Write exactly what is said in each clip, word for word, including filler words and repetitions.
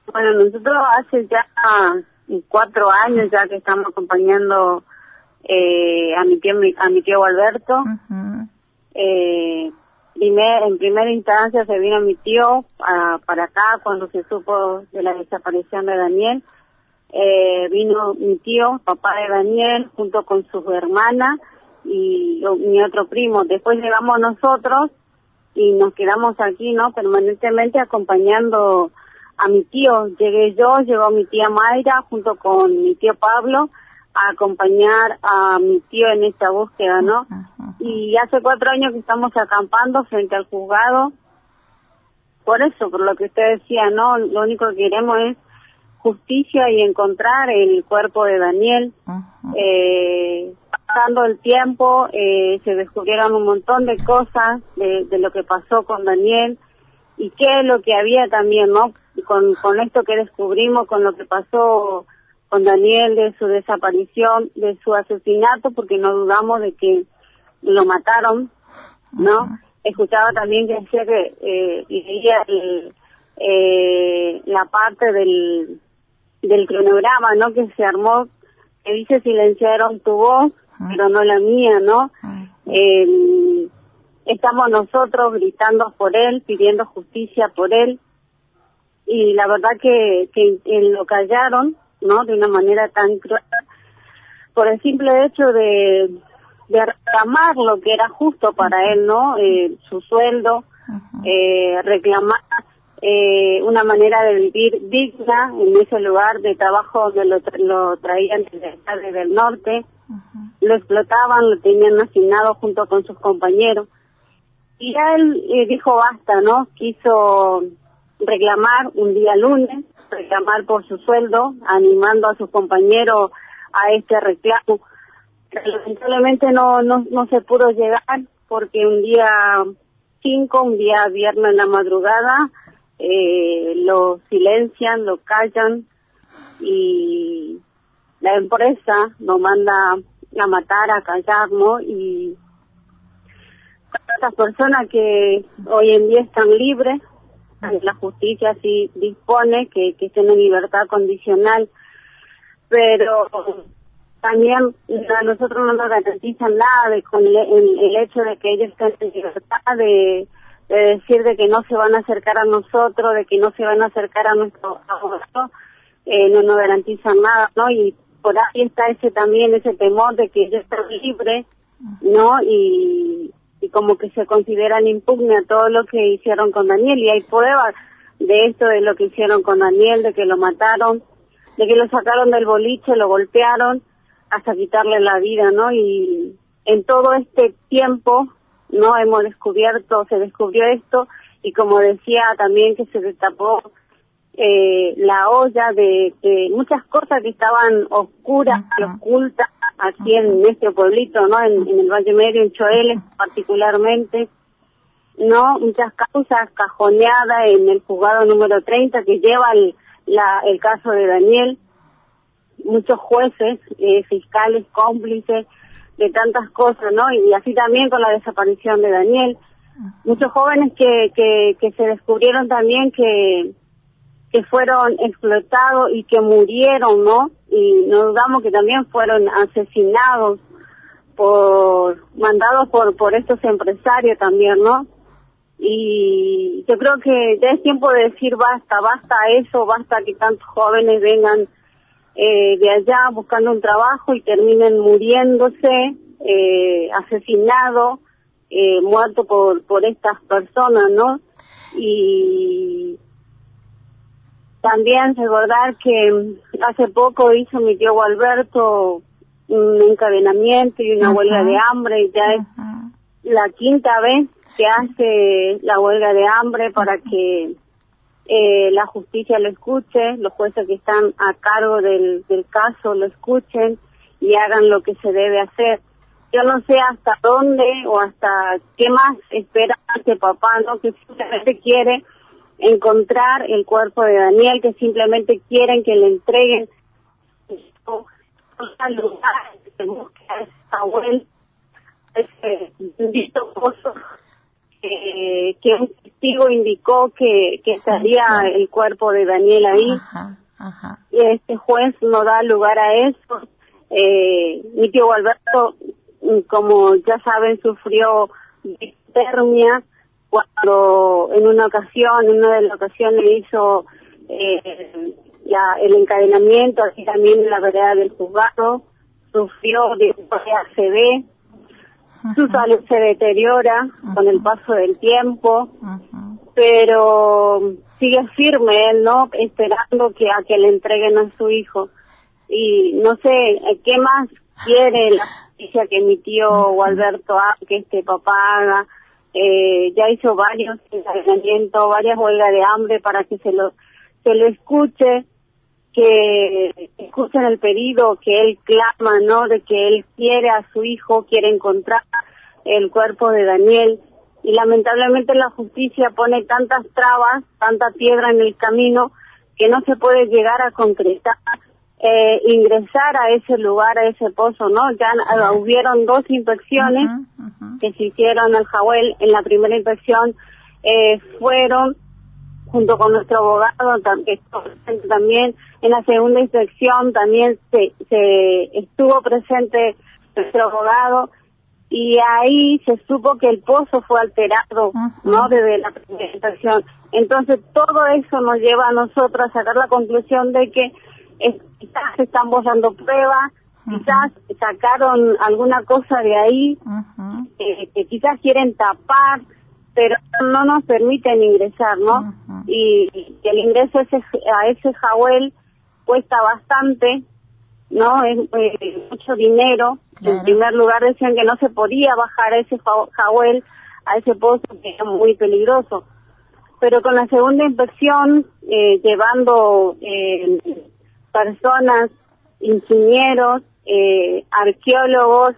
Bueno, nosotros hace ya cuatro años ya que estamos acompañando eh, a mi tío a mi tío Alberto. Uh-huh. eh, primer, en primera instancia se vino mi tío a, para acá cuando se supo de la desaparición de Daniel. Eh, vino mi tío, papá de Daniel, junto con sus hermanas y yo, mi otro primo. Después llegamos nosotros y nos quedamos aquí, ¿no? Permanentemente acompañando a mi tío. Llegué yo, llegó mi tía Mayra junto con mi tío Pablo a acompañar a mi tío en esta búsqueda, ¿no? Uh-huh. Y hace cuatro años que estamos acampando frente al juzgado. Por eso, por lo que usted decía, ¿no? Lo único que queremos es justicia y encontrar el cuerpo de Daniel. Uh-huh. Eh, pasando el tiempo, eh, se descubrieron un montón de cosas de, de lo que pasó con Daniel y qué es lo que había también, ¿no? Con, con esto que descubrimos, con lo que pasó con Daniel, de su desaparición, de su asesinato, porque no dudamos de que lo mataron, ¿no? Uh-huh. Escuchaba también que decía que eh, leía el, eh, la parte del del cronograma, ¿no? Que se armó, que dice silenciaron tu voz, uh-huh. pero no la mía, ¿no? Uh-huh. Eh, estamos nosotros gritando por él, pidiendo justicia por él, y la verdad que, que, que lo callaron, ¿no? De una manera tan cruel, por el simple hecho de, de reclamar lo que era justo para uh-huh. él, ¿no? Eh, su sueldo, uh-huh. eh, reclamar Eh, una manera de vivir digna en ese lugar de trabajo donde lo, tra- lo traían desde el norte, uh-huh. lo explotaban, lo tenían asignado junto con sus compañeros. Y él eh, dijo basta, ¿no? Quiso reclamar un día lunes, reclamar por su sueldo, animando a sus compañeros a este reclamo. Pero lamentablemente no, no, no se pudo llegar porque un día cinco, un día viernes en la madrugada, Eh, lo silencian, lo callan y la empresa nos manda a matar, a callar, ¿no? Y estas personas que hoy en día están libres, la justicia sí dispone que, que estén en libertad condicional, pero también a nosotros no nos garantizan nada de, con el, el, el hecho de que ellos estén en libertad, de de decir de que no se van a acercar a nosotros, de que no se van a acercar a nuestro abogado, eh, no nos garantizan nada, ¿no? Y por ahí está ese también, ese temor de que ellos están libres, ¿no? Y, y como que se consideran impugne a todo lo que hicieron con Daniel, y hay pruebas de esto, de lo que hicieron con Daniel, de que lo mataron, de que lo sacaron del boliche, lo golpearon, hasta quitarle la vida, ¿no? Y en todo este tiempo, no hemos descubierto, se descubrió esto, y como decía también que se destapó eh, la olla de, de muchas cosas que estaban oscuras y uh-huh. ocultas aquí uh-huh. en este pueblito, ¿no? En, en el Valle Medio, en Choeles particularmente, ¿no? Muchas causas cajoneadas en el juzgado número treinta que lleva el, la, el caso de Daniel, muchos jueces, eh, fiscales, cómplices de tantas cosas, ¿no? Y así también con la desaparición de Daniel. Muchos jóvenes que, que, que se descubrieron también que, que fueron explotados y que murieron, ¿no? Y no dudamos que también fueron asesinados por, mandados por, por estos empresarios también, ¿no? Y yo creo que ya es tiempo de decir basta, basta eso, basta que tantos jóvenes vengan Eh, de allá buscando un trabajo y terminen muriéndose, eh, asesinados, eh, muertos por, por estas personas, ¿no? Y también recordar que hace poco hizo mi tío Alberto un encadenamiento y una uh-huh. huelga de hambre, y ya uh-huh. es la quinta vez que hace la huelga de hambre para que Eh, la justicia lo escuche, los jueces que están a cargo del, del caso lo escuchen y hagan lo que se debe hacer. Yo no sé hasta dónde o hasta qué más espera este papá, ¿no? Que simplemente quiere encontrar el cuerpo de Daniel, que simplemente quieren que le entreguen al lugar que busque a esa abuela, ese bendito pozo eh, que un testigo indicó que, que estaría sí, sí. el cuerpo de Daniel ahí. Ajá, ajá. Y este juez no da lugar a eso. Eh, mi tío Alberto, como ya saben, sufrió hipotermia cuando en una ocasión, en una de las ocasiones hizo eh, la, el encadenamiento, así también en la vereda del juzgado, sufrió de A C V, uh-huh. su salud se deteriora uh-huh. con el paso del tiempo, uh-huh. pero sigue firme él, ¿no? Esperando que a que le entreguen a su hijo. Y no sé, ¿qué más quiere la justicia que mi tío uh-huh. Alberto haga, que este papá haga? Eh, ya hizo varios encadenamientos, varias huelgas de hambre para que se lo se lo escuche, que escuchen el pedido que él clama, ¿no? De que él quiere a su hijo, quiere encontrar el cuerpo de Daniel. Y lamentablemente la justicia pone tantas trabas, tanta piedra en el camino, que no se puede llegar a concretar, eh, ingresar a ese lugar, a ese pozo, ¿no? Ya uh, hubieron dos inspecciones uh-huh, uh-huh. que se hicieron al Jahuel. En la primera inspección eh, fueron junto con nuestro abogado también. En la segunda inspección también se, se estuvo presente nuestro abogado, y ahí se supo que el pozo fue alterado, uh-huh. ¿no? Desde la primera inspección. Entonces todo eso nos lleva a nosotros a sacar la conclusión de que es, quizás están borrando pruebas, uh-huh. quizás sacaron alguna cosa de ahí, uh-huh. eh, que quizás quieren tapar, pero no nos permiten ingresar, ¿no? Uh-huh. Y, y el ingreso a ese, a ese Jahuel cuesta bastante, ¿no? Es eh, mucho dinero. Claro. En primer lugar decían que no se podía bajar a ese Jahuel, a ese pozo, que era muy peligroso. Pero con la segunda inspección, eh, llevando eh, personas, ingenieros, eh, arqueólogos,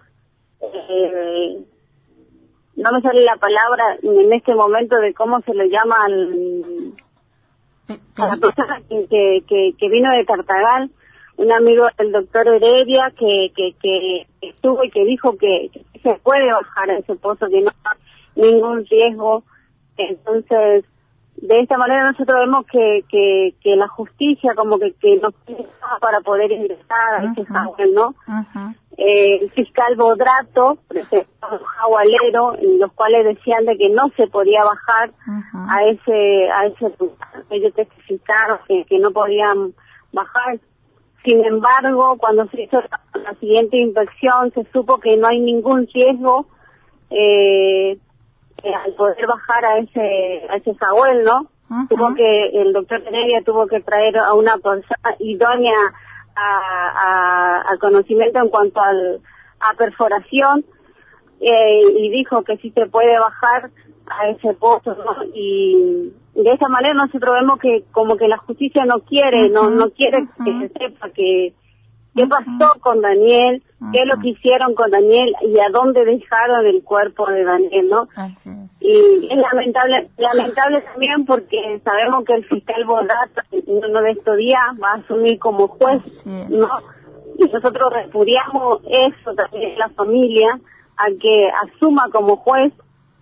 eh, no me sale la palabra en este momento de cómo se lo llama al, a la persona que, que, que vino de Tartagal, un amigo del doctor Heredia que, que, que estuvo y que dijo que, que se puede bajar a ese pozo, que no hay ningún riesgo. Entonces, de esta manera nosotros vemos que, que, que la justicia como que, que nos pide para poder ingresar a ese Jahuel, ¿no? Uh-huh. Eh, el fiscal Bodrato presentó un jahualero en los cuales decían de que no se podía bajar uh-huh. a ese a ese lugar. Ellos testificaron que, que no podían bajar. Sin embargo, cuando se hizo la, la siguiente inspección se supo que no hay ningún riesgo eh, eh, al poder bajar a ese a ese Jahuel, ¿no? Uh-huh. Tuvo que el doctor Heredia tuvo que traer a una persona idónea a, a, a conocimiento en cuanto al, a perforación, eh, y dijo que sí se puede bajar a ese pozo, ¿no? Y de esa manera nosotros vemos que como que la justicia no quiere, uh-huh. no no quiere uh-huh. que se sepa que qué pasó con Daniel, uh-huh. qué es lo que hicieron con Daniel y a dónde dejaron el cuerpo de Daniel, ¿no? Así es. Y es lamentable, lamentable también porque sabemos que el fiscal Bodrato en uno de estos días va a asumir como juez, ¿no? Y nosotros repudiamos eso también, la familia, a que asuma como juez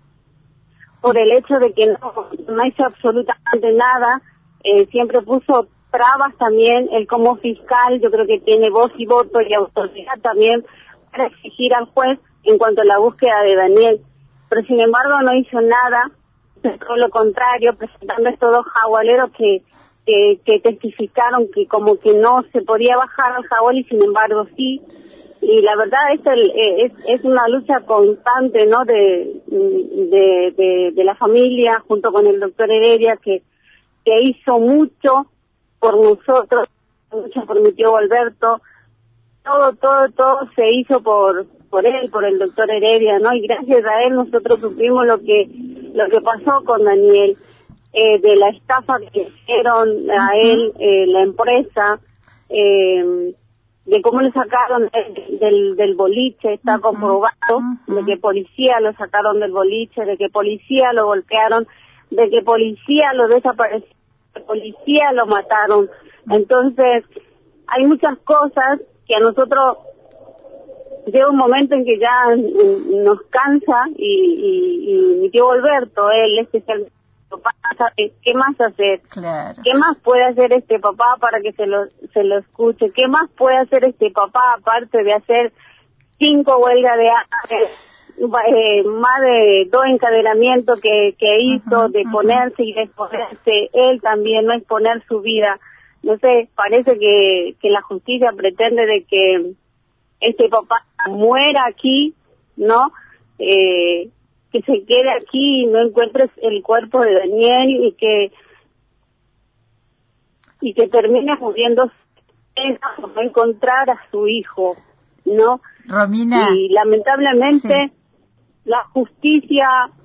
por el hecho de que no, no hizo absolutamente nada, eh, siempre puso trabas también. Él como fiscal yo creo que tiene voz y voto y autoridad también para exigir al juez en cuanto a la búsqueda de Daniel, pero sin embargo no hizo nada, todo lo contrario, presentando estos dos jahualeros que, que que testificaron que como que no se podía bajar al Jahuel y sin embargo sí. Y la verdad es, el, es es una lucha constante, ¿no? De de, de de la familia junto con el doctor Heredia, que que hizo mucho por nosotros, mucho por mi tío Alberto, todo, todo, todo se hizo por por él, por el doctor Heredia, ¿no? Y gracias a él nosotros supimos lo que lo que pasó con Daniel, eh, de la estafa que hicieron a él, eh, la empresa, eh, de cómo le sacaron del, del, del boliche, está uh-huh. comprobado, uh-huh. de que policía lo sacaron del boliche, de que policía lo golpearon, de que policía lo desapareció, de que policía lo mataron. Entonces, hay muchas cosas que a nosotros llega un momento en que ya nos cansa y, y, y mi tío Alberto, él es el papá, ¿sabe qué más hacer? Claro. ¿Qué más puede hacer este papá para que se lo se lo escuche? ¿Qué más puede hacer este papá aparte de hacer cinco huelgas de hambre, eh, más de dos encadenamientos que, que hizo, uh-huh, de uh-huh. ponerse y exponerse, él también no exponer su vida? No sé, parece que, que la justicia pretende de que este papá muera aquí, ¿no? Eh, que se quede aquí y no encuentre el cuerpo de Daniel y que y que termine muriendo por no encontrar a su hijo, ¿no? Romina. Y lamentablemente sí. La justicia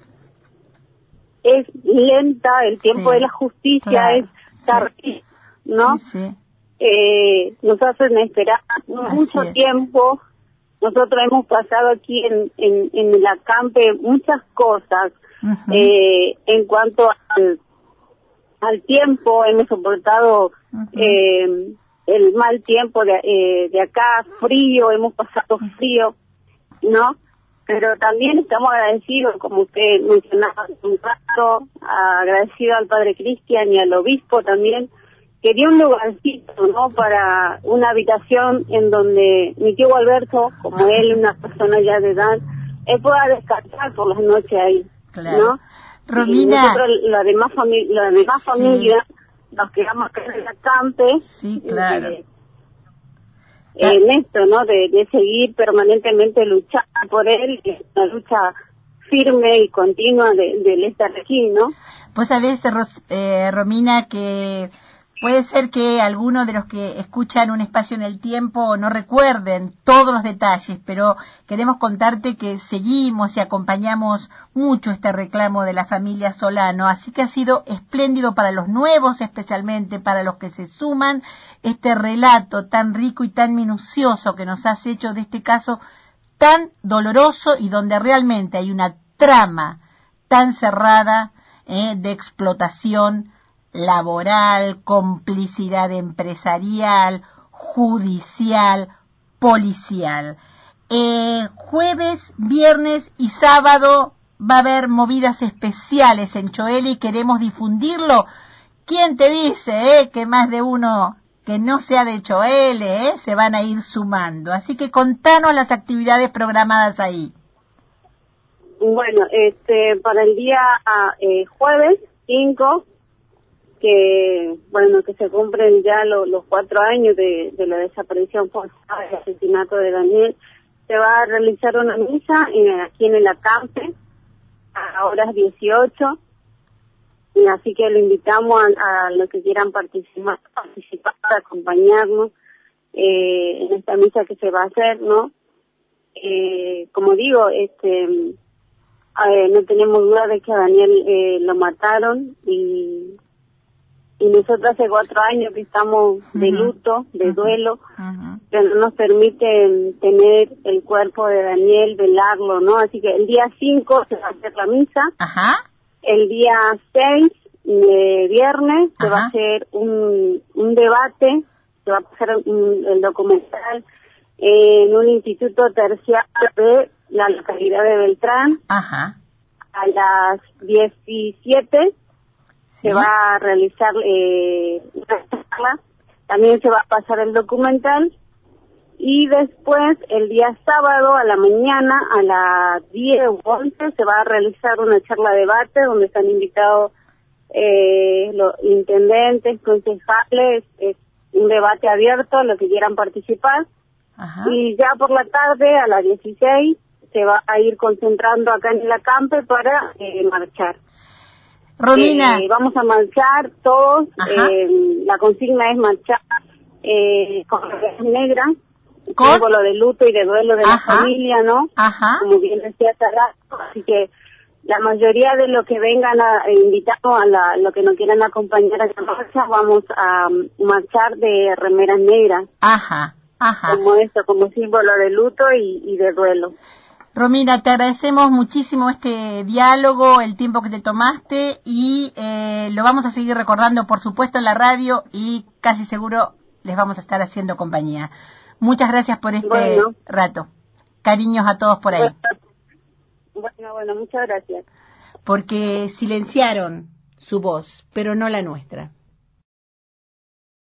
es lenta, el tiempo sí, de la justicia claro, es tardío, sí. ¿no? Sí, sí. Eh, nos hacen esperar mucho Así tiempo. Nosotros hemos pasado aquí en, en, en el acampe muchas cosas. Uh-huh. Eh, en cuanto al, al tiempo, hemos soportado uh-huh. eh, el mal tiempo de, eh, de acá, frío, hemos pasado frío, ¿no? Pero también estamos agradecidos, como usted mencionaba hace un rato, agradecido al Padre Cristian y al Obispo también, que dio un lugarcito, ¿no?, para una habitación en donde mi tío Alberto, como él, una persona ya de edad, él pueda descansar por las noches ahí, claro. ¿no? Romina. Y nosotros, la demás, fami- la demás sí. familia, nos quedamos acá en el acampe. Sí, claro. Eh, en esto, ¿no?, de, de seguir permanentemente luchando por él, que es una lucha firme y continua de, de esta región, ¿no? Vos sabés, eh, Romina, que puede ser que algunos de los que escuchan Un Espacio en el Tiempo no recuerden todos los detalles, pero queremos contarte que seguimos y acompañamos mucho este reclamo de la familia Solano, así que ha sido espléndido para los nuevos, especialmente para los que se suman, este relato tan rico y tan minucioso que nos has hecho de este caso tan doloroso y donde realmente hay una trama tan cerrada eh, de explotación laboral, complicidad empresarial, judicial, policial. Eh, jueves, viernes y sábado va a haber movidas especiales en Choel y queremos difundirlo. ¿Quién te dice eh, que más de uno que no sea de Choel eh, se van a ir sumando? Así que contanos las actividades programadas ahí. Bueno, este, para el día eh, jueves cinco, que bueno, que se cumplen ya lo, los cuatro años de, de la desaparición forzada y asesinato de Daniel, se va a realizar una misa en, aquí en el acampe a horas dieciocho, y así que lo invitamos a, a los que quieran participar, participar, acompañarnos eh, en esta misa que se va a hacer, ¿no? Eh, como digo, este, a ver, no tenemos duda de que a Daniel eh, lo mataron y y nosotros hace cuatro años que estamos de luto, de uh-huh. duelo, uh-huh. que no nos permiten tener el cuerpo de Daniel, velarlo, ¿no? Así que el día cinco se va a hacer la misa, uh-huh. el día seis, eh, viernes, uh-huh. se va a hacer un, un debate, se va a pasar un, el documental en un instituto terciario de la localidad de Beltrán, uh-huh. a las diecisiete. Se ¿Sí? va a realizar eh, una charla, también se va a pasar el documental, y después el día sábado a la mañana a las diez o once se va a realizar una charla debate donde están invitados eh, los intendentes, concejales, es un debate abierto a los que quieran participar. Ajá. Y ya por la tarde a las dieciséis se va a ir concentrando acá en el acampe para eh, marchar. Romina. Eh, vamos a marchar todos, eh, la consigna es marchar eh, con remeras negras, símbolo de luto y de duelo de Ajá. la familia, ¿no? Ajá. Como bien decía Sarrato, así que la mayoría de los que vengan a eh, invitamos a la, los que nos quieran acompañar a la marcha, vamos a um, marchar de remeras negras. Ajá, ajá. Como esto, como símbolo de luto y, y de duelo. Romina, te agradecemos muchísimo este diálogo, el tiempo que te tomaste, y eh, lo vamos a seguir recordando, por supuesto, en la radio, y casi seguro les vamos a estar haciendo compañía. Muchas gracias por este bueno. rato. Cariños a todos por ahí. Bueno, bueno, muchas gracias. Porque silenciaron su voz, pero no la nuestra.